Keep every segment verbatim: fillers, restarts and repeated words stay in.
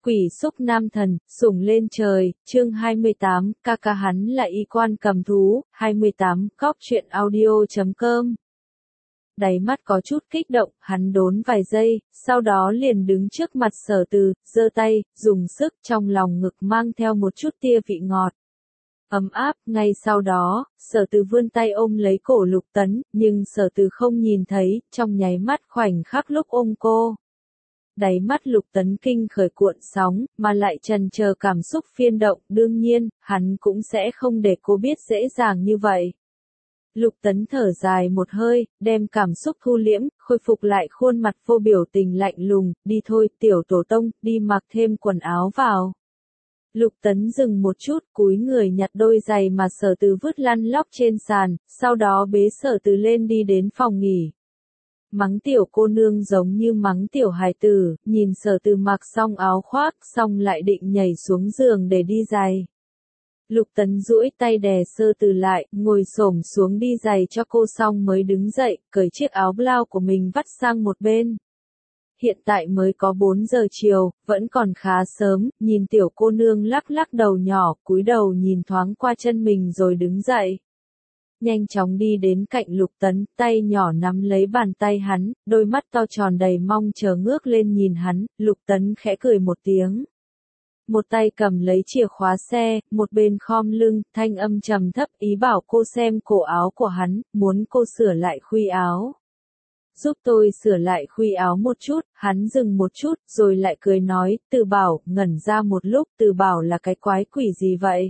Quỷ xúc nam thần, sủng lên trời, chương hai mươi tám, ca ca hắn là y quan cầm thú, hai mươi tám, cóc truyện audio chấm com. Đáy mắt có chút kích động, hắn đốn vài giây, sau đó liền đứng trước mặt Sở Từ, giơ tay, dùng sức trong lòng ngực mang theo một chút tia vị ngọt. Ấm áp, ngay sau đó, Sở Từ vươn tay ôm lấy cổ Lục Tấn, nhưng Sở Từ không nhìn thấy, trong nháy mắt khoảnh khắc lúc ôm cô. Đáy mắt Lục Tấn kinh khởi cuộn sóng, mà lại trần chờ cảm xúc phiên động, đương nhiên, hắn cũng sẽ không để cô biết dễ dàng như vậy. Lục Tấn thở dài một hơi, đem cảm xúc thu liễm, khôi phục lại khuôn mặt vô biểu tình lạnh lùng, đi thôi, tiểu tổ tông, đi mặc thêm quần áo vào. Lục Tấn dừng một chút, cúi người nhặt đôi giày mà Sở Từ vứt lăn lóc trên sàn, sau đó bế Sở Từ lên đi đến phòng nghỉ. Mắng tiểu cô nương giống như mắng tiểu hài tử, nhìn Sở Từ mặc xong áo khoác, xong lại định nhảy xuống giường để đi giày. Lục Tấn duỗi tay đè Sở Từ lại, ngồi xổm xuống đi giày cho cô xong mới đứng dậy, cởi chiếc áo blau của mình vắt sang một bên. Hiện tại mới có bốn giờ chiều, vẫn còn khá sớm, nhìn tiểu cô nương lắc lắc đầu nhỏ, cúi đầu nhìn thoáng qua chân mình rồi đứng dậy. Nhanh chóng đi đến cạnh Lục Tấn, tay nhỏ nắm lấy bàn tay hắn, đôi mắt to tròn đầy mong chờ ngước lên nhìn hắn, Lục Tấn khẽ cười một tiếng. Một tay cầm lấy chìa khóa xe, một bên khom lưng, thanh âm trầm thấp ý bảo cô xem cổ áo của hắn, muốn cô sửa lại khuy áo. Giúp tôi sửa lại khuy áo một chút, hắn dừng một chút, rồi lại cười nói, Từ Bảo, ngẩn ra một lúc, Từ Bảo là cái quái quỷ gì vậy?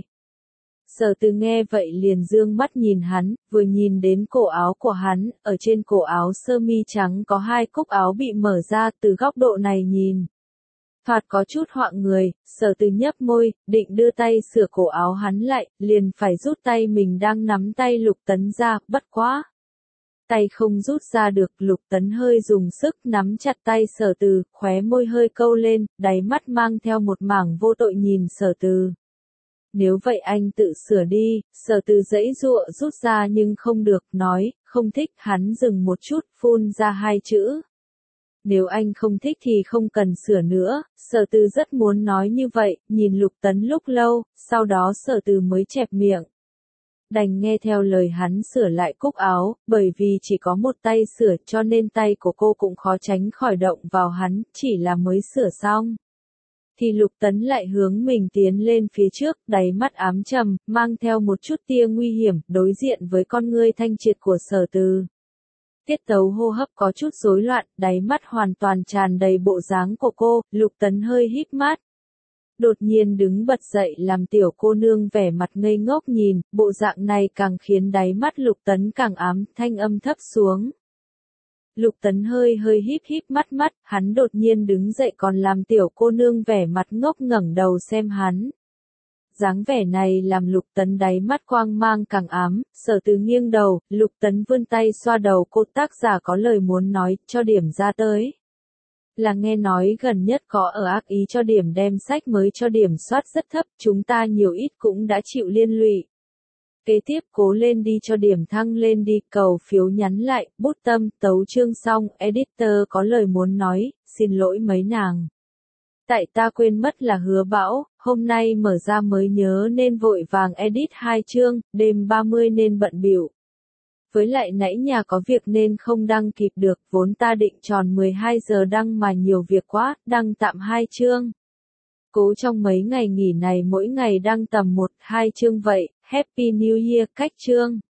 Sở Từ nghe vậy liền dương mắt nhìn hắn, vừa nhìn đến cổ áo của hắn, ở trên cổ áo sơ mi trắng có hai cúc áo bị mở ra, từ góc độ này nhìn. Thoạt có chút hoạng người, Sở Từ nhấp môi, định đưa tay sửa cổ áo hắn lại, liền phải rút tay mình đang nắm tay Lục Tấn ra, bất quá. Tay không rút ra được, Lục Tấn hơi dùng sức nắm chặt tay Sở Từ, khóe môi hơi câu lên, đáy mắt mang theo một mảng vô tội nhìn Sở Từ. Nếu vậy anh tự sửa đi, Sở Từ giãy giụa rút ra nhưng không được, nói, không thích, hắn dừng một chút, phun ra hai chữ. Nếu anh không thích thì không cần sửa nữa, Sở Từ rất muốn nói như vậy, nhìn Lục Tấn lúc lâu, sau đó Sở Từ mới chẹp miệng. Đành nghe theo lời hắn sửa lại cúc áo, bởi vì chỉ có một tay sửa cho nên tay của cô cũng khó tránh khỏi động vào hắn, chỉ là mới sửa xong. Thì Lục Tấn lại hướng mình tiến lên phía trước, đáy mắt ám trầm, mang theo một chút tia nguy hiểm, đối diện với con ngươi thanh triệt của Sở Từ. Tiết tấu hô hấp có chút rối loạn, đáy mắt hoàn toàn tràn đầy bộ dáng của cô, Lục Tấn hơi híp mắt. Đột nhiên đứng bật dậy làm tiểu cô nương vẻ mặt ngây ngốc nhìn, bộ dạng này càng khiến đáy mắt Lục Tấn càng ám, thanh âm thấp xuống. Lục Tấn hơi hơi híp híp mắt mắt, hắn đột nhiên đứng dậy còn làm tiểu cô nương vẻ mặt ngốc ngẩng đầu xem hắn. Dáng vẻ này làm Lục Tấn đáy mắt quang mang càng ám, Sở Từ nghiêng đầu, Lục Tấn vươn tay xoa đầu cô, tác giả có lời muốn nói, cho điểm ra tới. Là nghe nói gần nhất có ở ác ý cho điểm đem sách mới cho điểm soát rất thấp, chúng ta nhiều ít cũng đã chịu liên lụy. Kế tiếp cố lên đi cho điểm thăng lên đi, cầu phiếu nhắn lại, bút tâm, tấu chương xong, editor có lời muốn nói, xin lỗi mấy nàng. Tại ta quên mất là hứa bão, hôm nay mở ra mới nhớ nên vội vàng edit hai chương, đêm ba mươi nên bận bịu. Với lại nãy nhà có việc nên không đăng kịp được, vốn ta định tròn mười hai giờ đăng mà nhiều việc quá, đăng tạm hai chương. Cố trong mấy ngày nghỉ này mỗi ngày đăng tầm một, hai chương vậy, Happy New Year cách chương.